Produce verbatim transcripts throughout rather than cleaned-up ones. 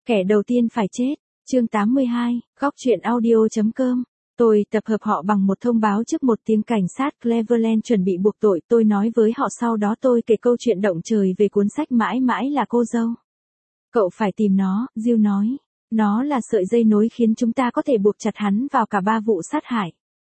Kẻ đầu tiên phải chết. Chương tám mươi hai, góc truyện audio chấm com. Tôi tập hợp họ bằng một thông báo trước một tiếng cảnh sát Cleveland chuẩn bị buộc tội. Tôi nói với họ sau đó tôi kể câu chuyện động trời về cuốn sách Mãi mãi là cô dâu. Cậu phải tìm nó, Jill nói. Nó là sợi dây nối khiến chúng ta có thể buộc chặt hắn vào cả ba vụ sát hại.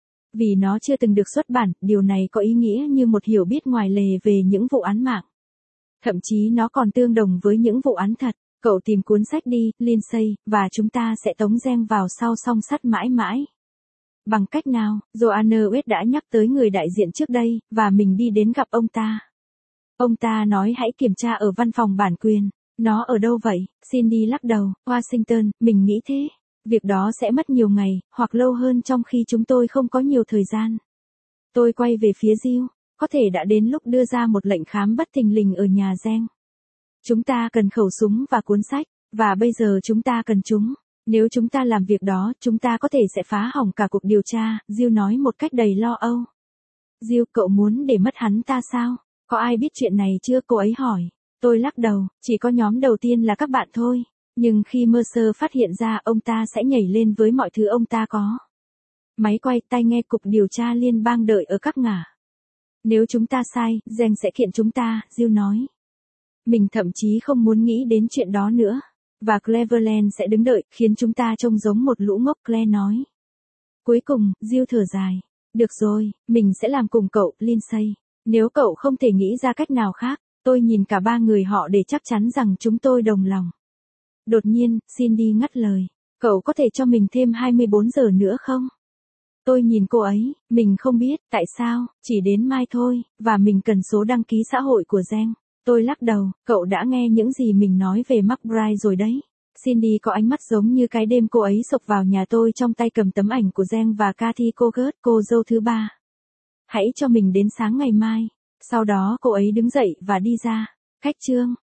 Vì nó chưa từng được xuất bản, điều này có ý nghĩa như một hiểu biết ngoài lề về những vụ án mạng. Thậm chí nó còn tương đồng với những vụ án thật. Cậu tìm cuốn sách đi, Lindsay, và chúng ta sẽ tống Geng vào sau song sắt mãi mãi. Bằng cách nào? Joanne West đã nhắc tới người đại diện trước đây, và mình đi đến gặp ông ta. Ông ta nói hãy kiểm tra ở văn phòng bản quyền. Nó ở đâu vậy? Cindy lắc đầu. Washington, mình nghĩ thế. Việc đó sẽ mất nhiều ngày, hoặc lâu hơn trong khi chúng tôi không có nhiều thời gian. Tôi quay về phía Jill. Có thể đã đến lúc đưa ra một lệnh khám bất thình lình ở nhà Geng. Chúng ta cần khẩu súng và cuốn sách, và bây giờ chúng ta cần chúng. Nếu chúng ta làm việc đó, chúng ta có thể sẽ phá hỏng cả cuộc điều tra, Jill nói một cách đầy lo âu. Jill, cậu muốn để mất hắn ta sao? Có ai biết chuyện này chưa? Cô ấy hỏi. Tôi lắc đầu, chỉ có nhóm đầu tiên là các bạn thôi. Nhưng khi Mercer phát hiện ra, ông ta sẽ nhảy lên với mọi thứ ông ta có. Máy quay, tai nghe, cục điều tra liên bang đợi ở các ngả. Nếu chúng ta sai, Geng sẽ kiện chúng ta, Jill nói. Mình thậm chí không muốn nghĩ đến chuyện đó nữa. Và Cleveland sẽ đứng đợi, khiến chúng ta trông giống một lũ ngốc, Claire nói. Cuối cùng, Jill thở dài. Được rồi, mình sẽ làm cùng cậu, Lindsay. Nếu cậu không thể nghĩ ra cách nào khác, tôi nhìn cả ba người họ để chắc chắn rằng chúng tôi đồng lòng. Đột nhiên, Cindy ngắt lời. Cậu có thể cho mình thêm hai mươi bốn giờ nữa không? Tôi nhìn cô ấy, mình không biết, tại sao, chỉ đến mai thôi, và mình cần số đăng ký xã hội của Geng. Tôi lắc đầu, cậu đã nghe những gì mình nói về McBride rồi đấy. Cindy có ánh mắt giống như cái đêm cô ấy xộc vào nhà tôi trong tay cầm tấm ảnh của Geng và Kathy Kogut, cô dâu thứ ba. Hãy cho mình đến sáng ngày mai. Sau đó cô ấy đứng dậy và đi ra. Cách chương.